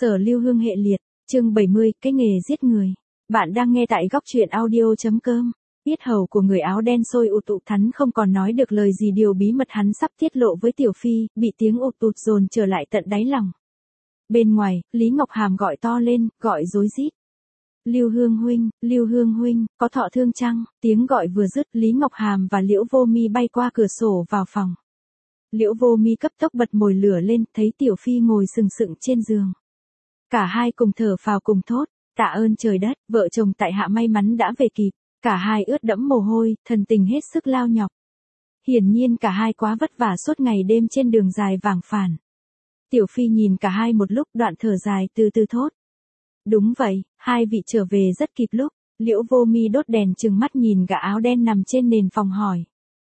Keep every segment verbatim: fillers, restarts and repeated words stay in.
Sở Lưu Hương hệ liệt, chương bảy mươi, cái nghề giết người. Bạn đang nghe tại góc truyện audio.com. Yết hầu của người áo đen sôi ụt ụt, hắn không còn nói được lời gì, điều bí mật hắn sắp tiết lộ với Tiểu Phi, bị tiếng ụt ụt dồn trở lại tận đáy lòng. Bên ngoài, Lý Ngọc Hàm gọi to lên, gọi rối rít. Lưu Hương huynh, Lưu Hương huynh, có thọ thương chăng? Tiếng gọi vừa dứt, Lý Ngọc Hàm và Liễu Vô Mi bay qua cửa sổ vào phòng. Liễu Vô Mi cấp tốc bật mồi lửa lên, thấy Tiểu Phi ngồi sừng sững trên giường. Cả hai cùng thở phào cùng thốt, tạ ơn trời đất, vợ chồng tại hạ may mắn đã về kịp. Cả hai ướt đẫm mồ hôi, thần tình hết sức lao nhọc. Hiển nhiên cả hai quá vất vả suốt ngày đêm trên đường dài vàng phản. Tiểu Phi nhìn cả hai một lúc, đoạn thở dài từ từ thốt. Đúng vậy, hai vị trở về rất kịp lúc. Liễu Vô Mi đốt đèn trừng mắt nhìn gã áo đen nằm trên nền phòng hỏi.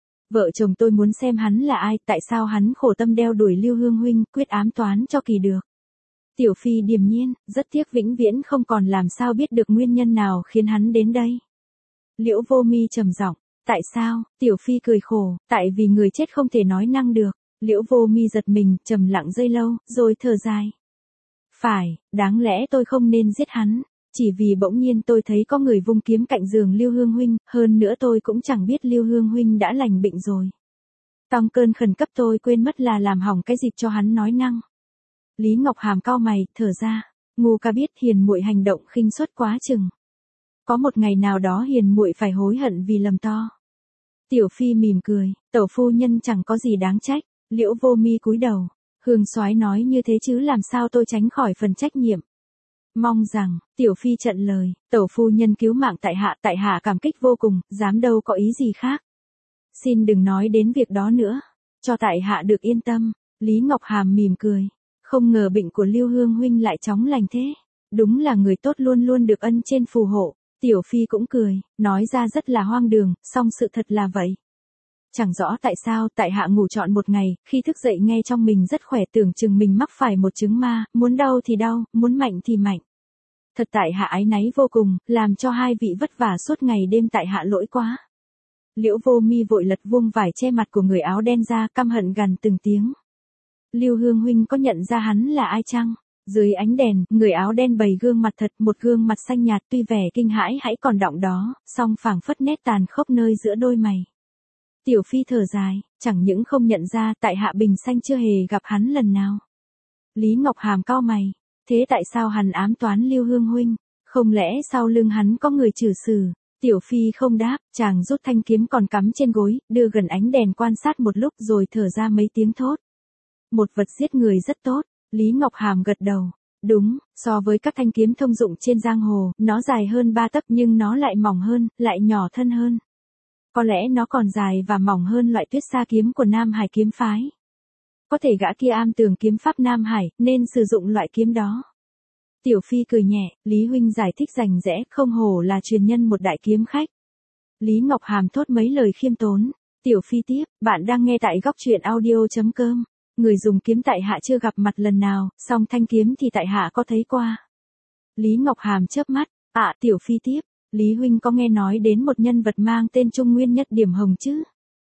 Vợ chồng tôi muốn xem hắn là ai, tại sao hắn khổ tâm đeo đuổi Lưu Hương huynh, quyết ám toán cho kỳ được. Tiểu Phi điềm nhiên, rất tiếc vĩnh viễn không còn làm sao biết được nguyên nhân nào khiến hắn đến đây. Liễu Vô Mi trầm giọng, tại sao? Tiểu Phi cười khổ, tại vì người chết không thể nói năng được. Liễu Vô Mi giật mình, trầm lặng giây lâu, rồi thở dài. Phải, đáng lẽ tôi không nên giết hắn, chỉ vì bỗng nhiên tôi thấy có người vung kiếm cạnh giường Lưu Hương huynh, hơn nữa tôi cũng chẳng biết Lưu Hương huynh đã lành bệnh rồi. Trong cơn khẩn cấp tôi quên mất là làm hỏng cái dịp cho hắn nói năng. Lý Ngọc Hàm cau mày, thở ra, ngu ca biết hiền muội hành động khinh suất quá chừng. Có một ngày nào đó hiền muội phải hối hận vì lầm to. Tiểu Phi mỉm cười, tẩu phu nhân chẳng có gì đáng trách. Liễu Vô Mi cúi đầu, Hương soái nói như thế chứ làm sao tôi tránh khỏi phần trách nhiệm. Mong rằng, Tiểu Phi trận lời, tẩu phu nhân cứu mạng tại hạ, tại hạ cảm kích vô cùng, dám đâu có ý gì khác. Xin đừng nói đến việc đó nữa, cho tại hạ được yên tâm. Lý Ngọc Hàm mỉm cười, không ngờ bệnh của Lưu Hương huynh lại chóng lành thế. Đúng là người tốt luôn luôn được ân trên phù hộ. Tiểu Phi cũng cười, nói ra rất là hoang đường, song sự thật là vậy. Chẳng rõ tại sao, tại hạ ngủ trọn một ngày, khi thức dậy nghe trong mình rất khỏe, tưởng chừng mình mắc phải một chứng ma, muốn đau thì đau, muốn mạnh thì mạnh. Thật tại hạ áy náy vô cùng, làm cho hai vị vất vả suốt ngày đêm, tại hạ lỗi quá. Liễu Vô Mi vội lật vuông vải che mặt của người áo đen ra, căm hận gằn từng tiếng. Lưu Hương huynh có nhận ra hắn là ai chăng? Dưới ánh đèn, người áo đen bày gương mặt thật, một gương mặt xanh nhạt, tuy vẻ kinh hãi hãy còn đọng đó, song phảng phất nét tàn khốc nơi giữa đôi mày. Tiểu Phi thở dài, chẳng những không nhận ra, tại hạ bình sanh chưa hề gặp hắn lần nào. Lý Ngọc Hàm cau mày, thế tại sao hắn ám toán Lưu Hương huynh? Không lẽ sau lưng hắn có người trừ xử? Tiểu Phi không đáp, chàng rút thanh kiếm còn cắm trên gối, đưa gần ánh đèn quan sát một lúc rồi thở ra mấy tiếng thốt. Một vật giết người rất tốt. Lý Ngọc Hàm gật đầu. Đúng, so với các thanh kiếm thông dụng trên giang hồ, nó dài hơn ba tấc nhưng nó lại mỏng hơn, lại nhỏ thân hơn. Có lẽ nó còn dài và mỏng hơn loại Tuyết Sa kiếm của Nam Hải kiếm phái. Có thể gã kia am tường kiếm pháp Nam Hải, nên sử dụng loại kiếm đó. Tiểu Phi cười nhẹ, Lý huynh giải thích rành rẽ, không hổ là truyền nhân một đại kiếm khách. Lý Ngọc Hàm thốt mấy lời khiêm tốn. Tiểu Phi tiếp, bạn đang nghe tại góc truyện audio.com. Người dùng kiếm tại hạ chưa gặp mặt lần nào, song thanh kiếm thì tại hạ có thấy qua. Lý Ngọc Hàm chớp mắt, ạ à, Tiểu Phi tiếp, Lý huynh có nghe nói đến một nhân vật mang tên Trung Nguyên Nhất Điểm Hồng chứ?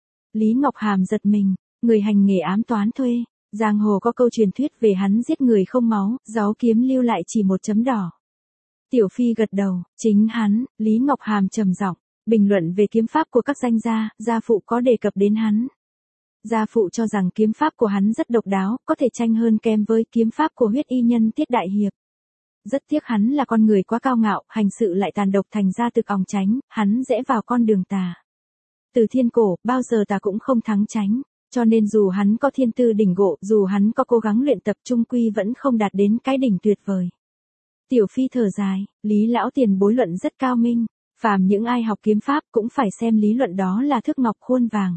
Lý Ngọc Hàm giật mình, người hành nghề ám toán thuê, giang hồ có câu truyền thuyết về hắn giết người không máu, giáo kiếm lưu lại chỉ một chấm đỏ. Tiểu Phi gật đầu, chính hắn. Lý Ngọc Hàm trầm giọng, bình luận về kiếm pháp của các danh gia, gia phụ có đề cập đến hắn. Gia phụ cho rằng kiếm pháp của hắn rất độc đáo, có thể tranh hơn kém với kiếm pháp của huyết y nhân Tiết Đại Hiệp. Rất tiếc hắn là con người quá cao ngạo, hành sự lại tàn độc, thành ra thực òng tránh, hắn rẽ vào con đường tà. Từ thiên cổ, bao giờ ta cũng không thắng tránh, cho nên dù hắn có thiên tư đỉnh ngộ, dù hắn có cố gắng luyện tập, chung quy vẫn không đạt đến cái đỉnh tuyệt vời. Tiểu Phi thở dài, Lý lão tiền bối luận rất cao minh, phàm những ai học kiếm pháp cũng phải xem lý luận đó là thước ngọc khuôn vàng.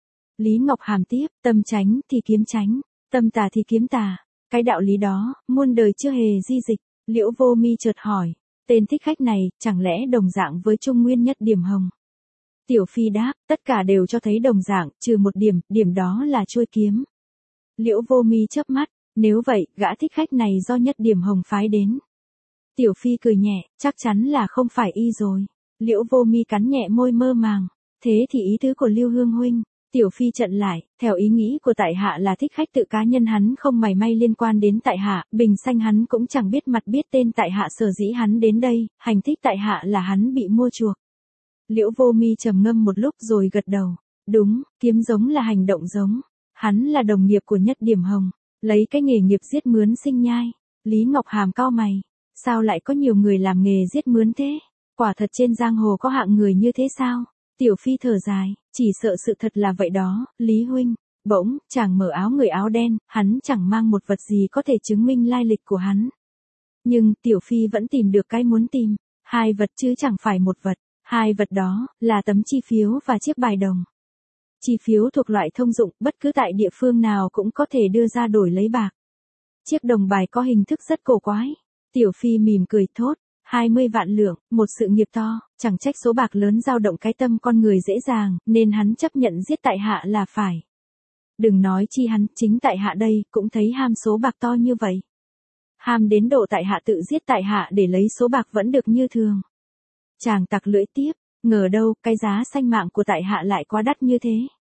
Lý Ngọc Hàm tiếp, tâm tránh thì kiếm tránh, tâm tà thì kiếm tà. Cái đạo lý đó, muôn đời chưa hề di dịch. Liễu Vô Mi chợt hỏi, tên thích khách này, chẳng lẽ đồng dạng với Trung Nguyên Nhất Điểm Hồng? Tiểu Phi đáp, tất cả đều cho thấy đồng dạng, trừ một điểm, điểm đó là chuôi kiếm. Liễu Vô Mi chớp mắt, nếu vậy, gã thích khách này do Nhất Điểm Hồng phái đến. Tiểu Phi cười nhẹ, chắc chắn là không phải y rồi. Liễu Vô Mi cắn nhẹ môi mơ màng, thế thì ý tứ của Lưu Hương huynh. Tiểu Phi chặn lại, theo ý nghĩ của tại hạ là thích khách tự cá nhân hắn không mảy may liên quan đến tại hạ, bình xanh hắn cũng chẳng biết mặt biết tên tại hạ, sở dĩ hắn đến đây, hành thích tại hạ là hắn bị mua chuộc. Liễu Vô Mi trầm ngâm một lúc rồi gật đầu. Đúng, kiếm giống là hành động giống. Hắn là đồng nghiệp của Nhất Điểm Hồng, lấy cái nghề nghiệp giết mướn sinh nhai. Lý Ngọc Hàm cau mày, sao lại có nhiều người làm nghề giết mướn thế? Quả thật trên giang hồ có hạng người như thế sao? Tiểu Phi thở dài, chỉ sợ sự thật là vậy đó, Lý huynh. Bỗng, chàng mở áo người áo đen, hắn chẳng mang một vật gì có thể chứng minh lai lịch của hắn. Nhưng Tiểu Phi vẫn tìm được cái muốn tìm, hai vật chứ chẳng phải một vật. Hai vật đó là tấm chi phiếu và chiếc bài đồng. Chi phiếu thuộc loại thông dụng, bất cứ tại địa phương nào cũng có thể đưa ra đổi lấy bạc. Chiếc đồng bài có hình thức rất cổ quái. Tiểu Phi mỉm cười thốt, hai mươi vạn lượng, một sự nghiệp to, chẳng trách số bạc lớn dao động cái tâm con người dễ dàng, nên hắn chấp nhận giết tại hạ là phải. Đừng nói chi hắn, chính tại hạ đây cũng thấy ham số bạc to như vậy. Ham đến độ tại hạ tự giết tại hạ để lấy số bạc vẫn được như thường. Chàng tặc lưỡi tiếp, ngờ đâu cái giá sanh mạng của tại hạ lại quá đắt như thế.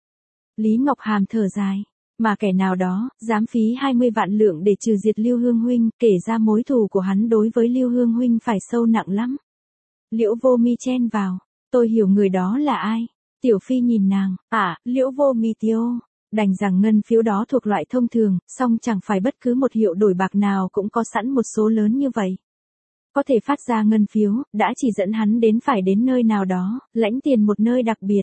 Lý Ngọc Hàm thở dài, mà kẻ nào đó dám phí hai mươi vạn lượng để trừ diệt Lưu Hương huynh, kể ra mối thù của hắn đối với Lưu Hương huynh phải sâu nặng lắm. Liễu Vô Mi chen vào, tôi hiểu người đó là ai. Tiểu Phi nhìn nàng, à, Liễu Vô Mi tiêu, đành rằng ngân phiếu đó thuộc loại thông thường, song chẳng phải bất cứ một hiệu đổi bạc nào cũng có sẵn một số lớn như vậy. Có thể phát ra ngân phiếu, đã chỉ dẫn hắn đến phải đến nơi nào đó, lãnh tiền một nơi đặc biệt.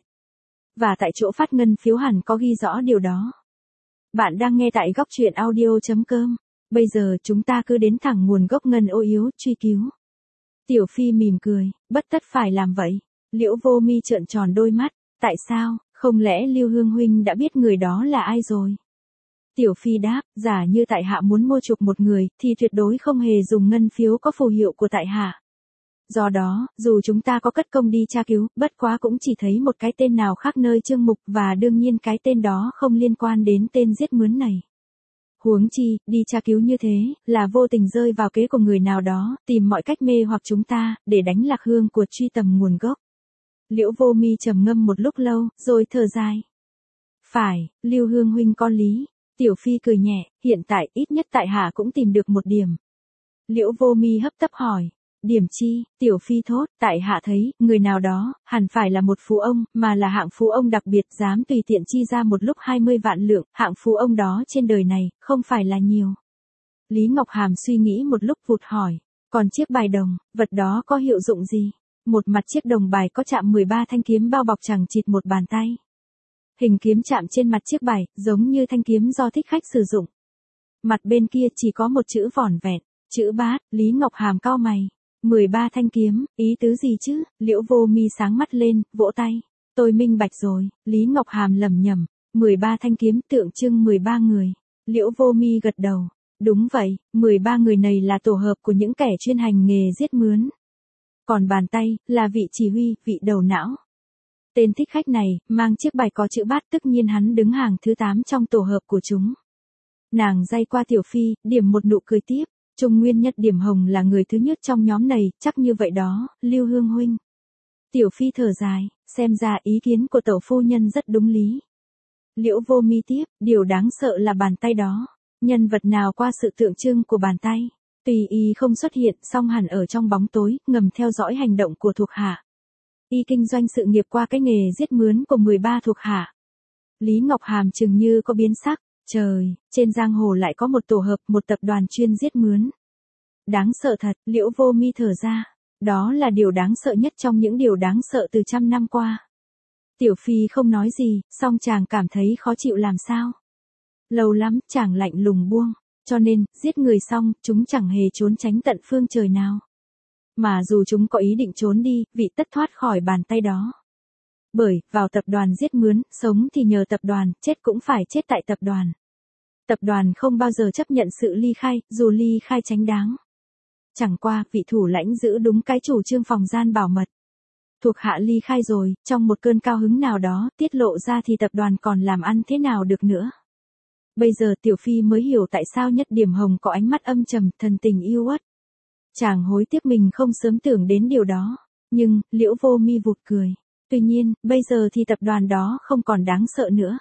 Và tại chỗ phát ngân phiếu hẳn có ghi rõ điều đó. Bạn đang nghe tại góc truyện audio chấm com. Bây giờ chúng ta cứ đến thẳng nguồn gốc ngân ô yếu, truy cứu. Tiểu Phi mỉm cười, bất tất phải làm vậy. Liễu Vô Mi trợn tròn đôi mắt, tại sao, không lẽ Lưu Hương huynh đã biết người đó là ai rồi? Tiểu Phi đáp, giả như tại hạ muốn mua chuộc một người, thì tuyệt đối không hề dùng ngân phiếu có phù hiệu của tại hạ. Do đó, dù chúng ta có cất công đi tra cứu, bất quá cũng chỉ thấy một cái tên nào khác nơi chương mục, và đương nhiên cái tên đó không liên quan đến tên giết mướn này. Huống chi, đi tra cứu như thế, là vô tình rơi vào kế của người nào đó, tìm mọi cách mê hoặc chúng ta, để đánh lạc hương của truy tầm nguồn gốc. Liễu Vô Mi trầm ngâm một lúc lâu, rồi thở dài. Phải, Lưu Hương huynh có lý. Tiểu Phi cười nhẹ, hiện tại ít nhất tại hạ cũng tìm được một điểm. Liễu Vô Mi hấp tấp hỏi, điểm chi? Tiểu Phi thốt, tại hạ thấy, người nào đó, hẳn phải là một phú ông, mà là hạng phú ông đặc biệt dám tùy tiện chi ra một lúc hai mươi vạn lượng, hạng phú ông đó trên đời này, không phải là nhiều. Lý Ngọc Hàm suy nghĩ một lúc vụt hỏi, còn chiếc bài đồng, vật đó có hiệu dụng gì? Một mặt chiếc đồng bài có chạm mười ba thanh kiếm bao bọc chẳng chịt một bàn tay. Hình kiếm chạm trên mặt chiếc bài, giống như thanh kiếm do thích khách sử dụng. Mặt bên kia chỉ có một chữ vỏn vẹn, chữ bát. Lý Ngọc Hàm cau mày. mười ba thanh kiếm, ý tứ gì chứ? Liễu Vô Mi sáng mắt lên, vỗ tay. Tôi minh bạch rồi. Lý Ngọc Hàm lẩm nhẩm, mười ba thanh kiếm tượng trưng mười ba người. Liễu Vô Mi gật đầu. Đúng vậy, mười ba người này là tổ hợp của những kẻ chuyên hành nghề giết mướn. Còn bàn tay, là vị chỉ huy, vị đầu não. Tên thích khách này, mang chiếc bài có chữ bát, tất nhiên hắn đứng hàng thứ tám trong tổ hợp của chúng. Nàng day qua Tiểu Phi, điểm một nụ cười tiếp. Trung Nguyên Nhất Điểm Hồng là người thứ nhất trong nhóm này, chắc như vậy đó, Lưu Hương huynh. Tiểu Phi thở dài, xem ra ý kiến của tẩu phu nhân rất đúng lý. Liễu Vô Mi tiếp, điều đáng sợ là bàn tay đó. Nhân vật nào qua sự tượng trưng của bàn tay, tùy y không xuất hiện, song hẳn ở trong bóng tối, ngầm theo dõi hành động của thuộc hạ. Y kinh doanh sự nghiệp qua cái nghề giết mướn của mười ba thuộc hạ. Lý Ngọc Hàm chừng như có biến sắc, trời, trên giang hồ lại có một tổ hợp, một tập đoàn chuyên giết mướn. Đáng sợ thật, Liễu Vô Mi thở ra, đó là điều đáng sợ nhất trong những điều đáng sợ từ trăm năm qua. Tiểu Phi không nói gì, song chàng cảm thấy khó chịu làm sao. Lâu lắm, chàng lạnh lùng buông, cho nên, giết người xong, chúng chẳng hề trốn tránh tận phương trời nào. Mà dù chúng có ý định trốn đi, vị tất thoát khỏi bàn tay đó. Bởi, vào tập đoàn giết mướn, sống thì nhờ tập đoàn, chết cũng phải chết tại tập đoàn. Tập đoàn không bao giờ chấp nhận sự ly khai, dù ly khai chánh đáng. Chẳng qua, vị thủ lãnh giữ đúng cái chủ trương phòng gian bảo mật. Thuộc hạ ly khai rồi, trong một cơn cao hứng nào đó, tiết lộ ra thì tập đoàn còn làm ăn thế nào được nữa. Bây giờ Tiểu Phi mới hiểu tại sao Nhất Điểm Hồng có ánh mắt âm trầm, thần tình yêu uất. Chàng hối tiếc mình không sớm tưởng đến điều đó. Nhưng, Liễu Vô Mi vụt cười. Tuy nhiên, bây giờ thì tập đoàn đó không còn đáng sợ nữa.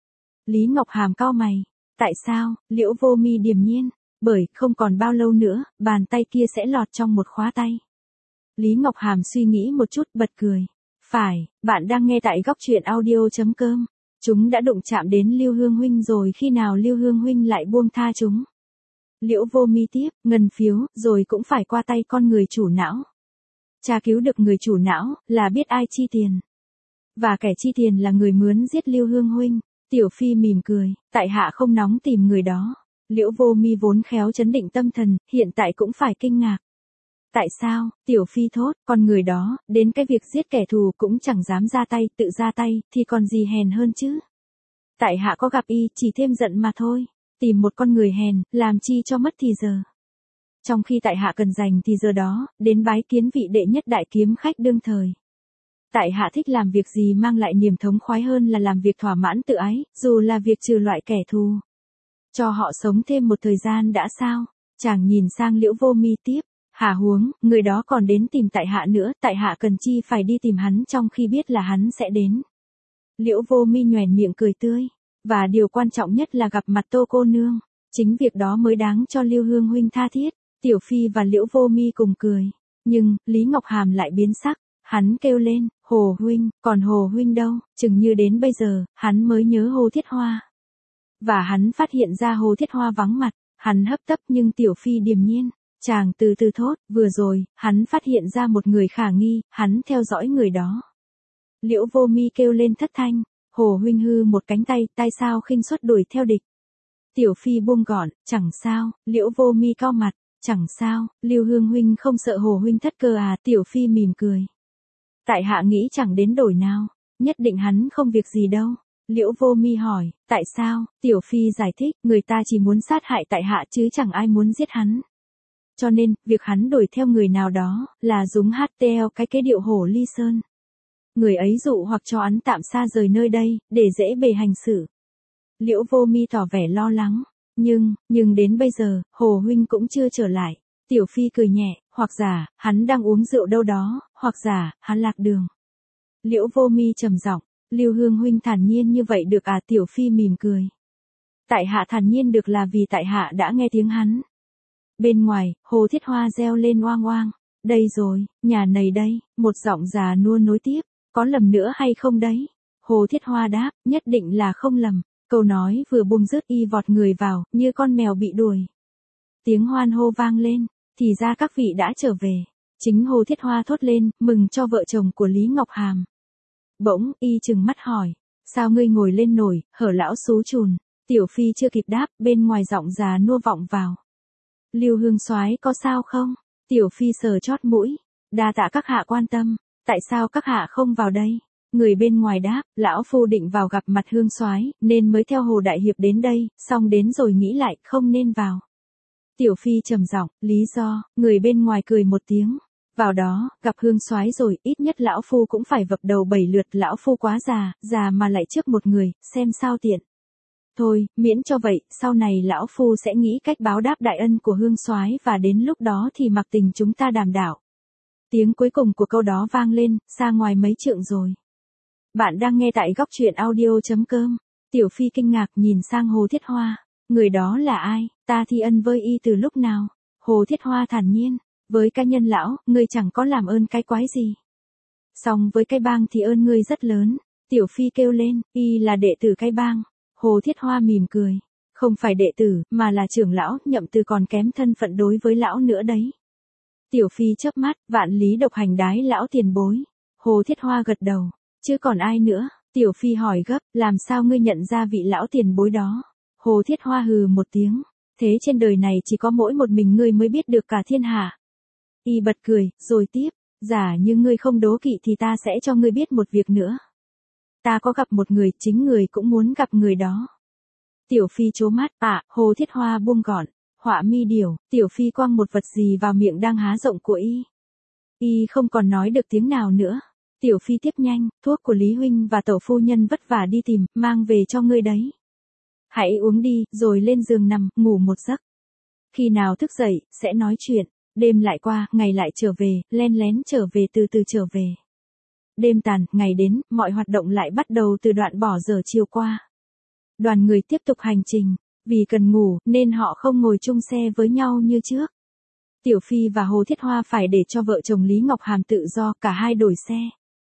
Lý Ngọc Hàm cau mày. Tại sao? Liễu Vô Mi điềm nhiên. Bởi, không còn bao lâu nữa, bàn tay kia sẽ lọt trong một khóa tay. Lý Ngọc Hàm suy nghĩ một chút, bật cười. Phải, bạn đang nghe tại góc truyện audio.com. Chúng đã đụng chạm đến Lưu Hương Huynh rồi, khi nào Lưu Hương Huynh lại buông tha chúng? Liễu Vô Mi tiếp, ngân phiếu, rồi cũng phải qua tay con người chủ não. Cha cứu được người chủ não, là biết ai chi tiền. Và kẻ chi tiền là người mướn giết Lưu Hương Huynh. Tiểu Phi mỉm cười, tại hạ không nóng tìm người đó. Liễu Vô Mi vốn khéo chấn định tâm thần, hiện tại cũng phải kinh ngạc. Tại sao? Tiểu Phi thốt, con người đó, đến cái việc giết kẻ thù cũng chẳng dám ra tay, tự ra tay, thì còn gì hèn hơn chứ? Tại hạ có gặp y, chỉ thêm giận mà thôi. Tìm một con người hèn, làm chi cho mất thì giờ. Trong khi tại hạ cần dành thì giờ đó, đến bái kiến vị đệ nhất đại kiếm khách đương thời. Tại hạ thích làm việc gì mang lại niềm thống khoái hơn là làm việc thỏa mãn tự ái, dù là việc trừ loại kẻ thù. Cho họ sống thêm một thời gian đã sao? Chàng nhìn sang Liễu Vô Mi tiếp. Hả huống, người đó còn đến tìm tại hạ nữa, tại hạ cần chi phải đi tìm hắn trong khi biết là hắn sẽ đến. Liễu Vô Mi nhoẻn miệng cười tươi. Và điều quan trọng nhất là gặp mặt Tô cô nương. Chính việc đó mới đáng cho Lưu Hương Huynh tha thiết. Tiểu Phi và Liễu Vô Mi cùng cười. Nhưng, Lý Ngọc Hàm lại biến sắc. Hắn kêu lên, Hồ Huynh, còn Hồ Huynh đâu? Chừng như đến bây giờ, hắn mới nhớ Hồ Thiết Hoa. Và hắn phát hiện ra Hồ Thiết Hoa vắng mặt. Hắn hấp tấp nhưng Tiểu Phi điềm nhiên. Chàng từ từ thốt, vừa rồi, hắn phát hiện ra một người khả nghi, hắn theo dõi người đó. Liễu Vô Mi kêu lên thất thanh, Hồ Huynh hư một cánh tay, tại sao khinh suất đuổi theo địch? Tiểu Phi buông gọn, chẳng sao, Liễu Vô Mi cau mặt, chẳng sao, Lưu Hương Huynh không sợ Hồ Huynh thất cơ à? Tiểu Phi mỉm cười. Tại hạ nghĩ chẳng đến đổi nào, nhất định hắn không việc gì đâu. Liễu Vô Mi hỏi, tại sao? Tiểu Phi giải thích, người ta chỉ muốn sát hại tại hạ chứ chẳng ai muốn giết hắn. Cho nên, việc hắn đuổi theo người nào đó, là dùng hát theo cái kế điệu Hổ Ly Sơn. Người ấy dụ hoặc cho hắn tạm xa rời nơi đây, để dễ bề hành xử. Liễu Vô Mi tỏ vẻ lo lắng. Nhưng, nhưng đến bây giờ, Hồ Huynh cũng chưa trở lại. Tiểu Phi cười nhẹ, hoặc giả, hắn đang uống rượu đâu đó, hoặc giả, hắn lạc đường. Liễu Vô Mi trầm giọng, Lưu Hương Huynh thản nhiên như vậy được à? Tiểu Phi mỉm cười. Tại hạ thản nhiên được là vì tại hạ đã nghe tiếng hắn. Bên ngoài, Hồ Thiết Hoa reo lên oang oang. Đây rồi, nhà này đây, một giọng già nua nối tiếp. Có lầm nữa hay không đấy? Hồ Thiết Hoa đáp, nhất định là không lầm. Câu nói vừa buông dứt y vọt người vào, như con mèo bị đuổi. Tiếng hoan hô vang lên, thì ra các vị đã trở về. Chính Hồ Thiết Hoa thốt lên, mừng cho vợ chồng của Lý Ngọc Hàm. Bỗng, y trừng mắt hỏi, sao ngươi ngồi lên nổi, hở lão xú chùn? Tiểu Phi chưa kịp đáp, bên ngoài giọng già nua vọng vào. Lưu Hương soái có sao không? Tiểu Phi sờ chót mũi, đa tạ các hạ quan tâm, tại sao các hạ không vào đây? Người bên ngoài đáp, lão phu định vào gặp mặt Hương soái, nên mới theo Hồ đại hiệp đến đây, xong đến rồi nghĩ lại, không nên vào. Tiểu Phi trầm giọng, lý do, người bên ngoài cười một tiếng. Vào đó, gặp Hương soái rồi, ít nhất lão phu cũng phải vập đầu bảy lượt, lão phu quá già, già mà lại trước một người, xem sao tiện. Thôi, miễn cho vậy, sau này lão phu sẽ nghĩ cách báo đáp đại ân của Hương soái và đến lúc đó thì mặc tình chúng ta đàm đạo. Tiếng cuối cùng của câu đó vang lên, xa ngoài mấy trượng rồi. Bạn đang nghe tại góc truyện audio.com. Tiểu Phi kinh ngạc nhìn sang Hồ Thiết Hoa. Người đó là ai? Ta thi ân với y từ lúc nào? Hồ Thiết Hoa thản nhiên. Với cá nhân lão, ngươi chẳng có làm ơn cái quái gì. Song với cái bang thì ơn ngươi rất lớn. Tiểu Phi kêu lên, y là đệ tử cái bang. Hồ Thiết Hoa mỉm cười. Không phải đệ tử, mà là trưởng lão, Nhậm Từ còn kém thân phận đối với lão nữa đấy. Tiểu Phi chớp mắt, vạn lý độc hành đái lão tiền bối. Hồ Thiết Hoa gật đầu. Chứ còn ai nữa? Tiểu Phi hỏi gấp, làm sao ngươi nhận ra vị lão tiền bối đó? Hồ Thiết Hoa hừ một tiếng. Thế trên đời này chỉ có mỗi một mình ngươi mới biết được cả thiên hạ. Y bật cười, rồi tiếp, giả như ngươi không đố kỵ thì ta sẽ cho ngươi biết một việc nữa. Ta có gặp một người, chính người cũng muốn gặp người đó. Tiểu Phi trố mắt, à, Hồ Thiết Hoa buông gọn, họa mi điểu, Tiểu Phi quăng một vật gì vào miệng đang há rộng của y. Y không còn nói được tiếng nào nữa. Tiểu Phi tiếp nhanh, thuốc của Lý Huynh và Tẩu Phu Nhân vất vả đi tìm, mang về cho ngươi đấy. Hãy uống đi, rồi lên giường nằm, ngủ một giấc. Khi nào thức dậy, sẽ nói chuyện. Đêm lại qua, ngày lại trở về, len lén trở về từ từ trở về. đêm tàn, ngày đến, mọi hoạt động lại bắt đầu từ đoạn bỏ giờ chiều qua. Đoàn người tiếp tục hành trình, vì cần ngủ, nên họ không ngồi chung xe với nhau như trước. Tiểu Phi và Hồ Thiết Hoa phải để cho vợ chồng Lý Ngọc Hàm tự do, cả hai đổi xe.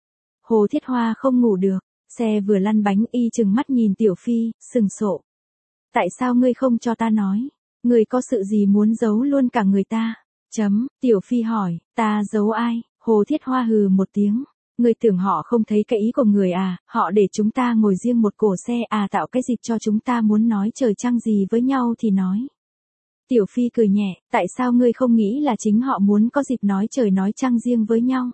Hồ Thiết Hoa không ngủ được, xe vừa lăn bánh y chừng mắt nhìn Tiểu Phi, sừng sộ. Tại sao ngươi không cho ta nói? Ngươi có sự gì muốn giấu luôn cả người ta? Chấm, Tiểu Phi hỏi, ta giấu ai? Hồ Thiết Hoa hừ một tiếng. Ngươi tưởng họ không thấy cái ý của người à, họ để chúng ta ngồi riêng một cổ xe à, tạo cái dịp cho chúng ta muốn nói trời trăng gì với nhau thì nói. Tiểu Phi cười nhẹ, tại sao ngươi không nghĩ là chính họ muốn có dịp nói trời nói trăng riêng với nhau?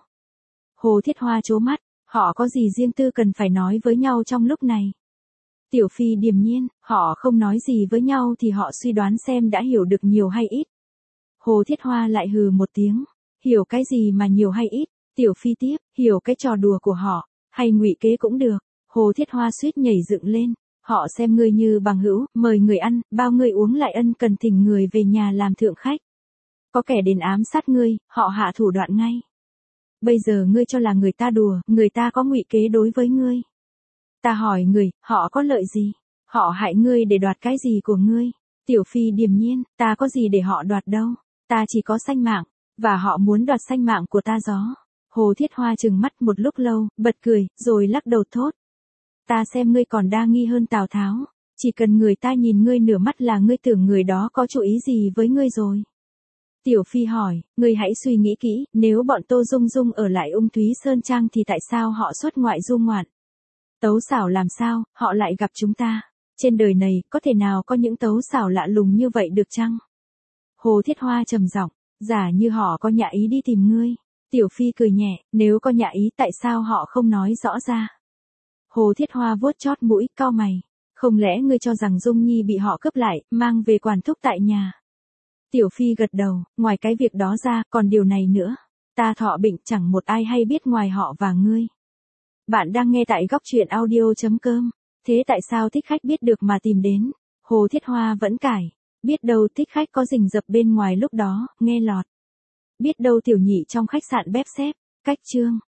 Hồ Thiết Hoa trố mắt, họ có gì riêng tư cần phải nói với nhau trong lúc này? Tiểu Phi điềm nhiên, họ không nói gì với nhau thì họ suy đoán xem đã hiểu được nhiều hay ít. Hồ Thiết Hoa lại hừ một tiếng, hiểu cái gì mà nhiều hay ít? Tiểu Phi tiếp, hiểu cái trò đùa của họ, hay ngụy kế cũng được. Hồ Thiết Hoa suýt nhảy dựng lên, họ xem ngươi như bằng hữu, mời người ăn, bao người uống lại ân cần thỉnh người về nhà làm thượng khách. Có kẻ đến ám sát ngươi, họ hạ thủ đoạn ngay. Bây giờ ngươi cho là người ta đùa, người ta có ngụy kế đối với ngươi. Ta hỏi người, họ có lợi gì? Họ hại ngươi để đoạt cái gì của ngươi? Tiểu Phi điềm nhiên, ta có gì để họ đoạt đâu, ta chỉ có sanh mạng, và họ muốn đoạt sanh mạng của ta gió. Hồ Thiết Hoa trừng mắt một lúc lâu, bật cười, rồi lắc đầu thốt. Ta xem ngươi còn đa nghi hơn Tào Tháo, chỉ cần người ta nhìn ngươi nửa mắt là ngươi tưởng người đó có chủ ý gì với ngươi rồi. Tiểu Phi hỏi, ngươi hãy suy nghĩ kỹ, nếu bọn Tô Dung Dung ở lại Ung Thúy Sơn Trang thì tại sao họ xuất ngoại du ngoạn? Tấu xảo làm sao, họ lại gặp chúng ta? Trên đời này, có thể nào có những tấu xảo lạ lùng như vậy được chăng? Hồ Thiết Hoa trầm giọng, giả như họ có nhã ý đi tìm ngươi. Tiểu Phi cười nhẹ, nếu có nhã ý tại sao họ không nói rõ ra? Hồ Thiết Hoa vuốt chót mũi, cau mày. Không lẽ ngươi cho rằng Dung Nhi bị họ cướp lại, mang về quản thúc tại nhà? Tiểu Phi gật đầu, ngoài cái việc đó ra, còn điều này nữa. Ta thọ bệnh chẳng một ai hay biết ngoài họ và ngươi. Bạn đang nghe tại góc truyện audio.com. Thế tại sao thích khách biết được mà tìm đến? Hồ Thiết Hoa vẫn cãi. Biết đâu thích khách có rình rập bên ngoài lúc đó, nghe lọt. Biết đâu tiểu nhị trong khách sạn bếp xếp. Cách chương.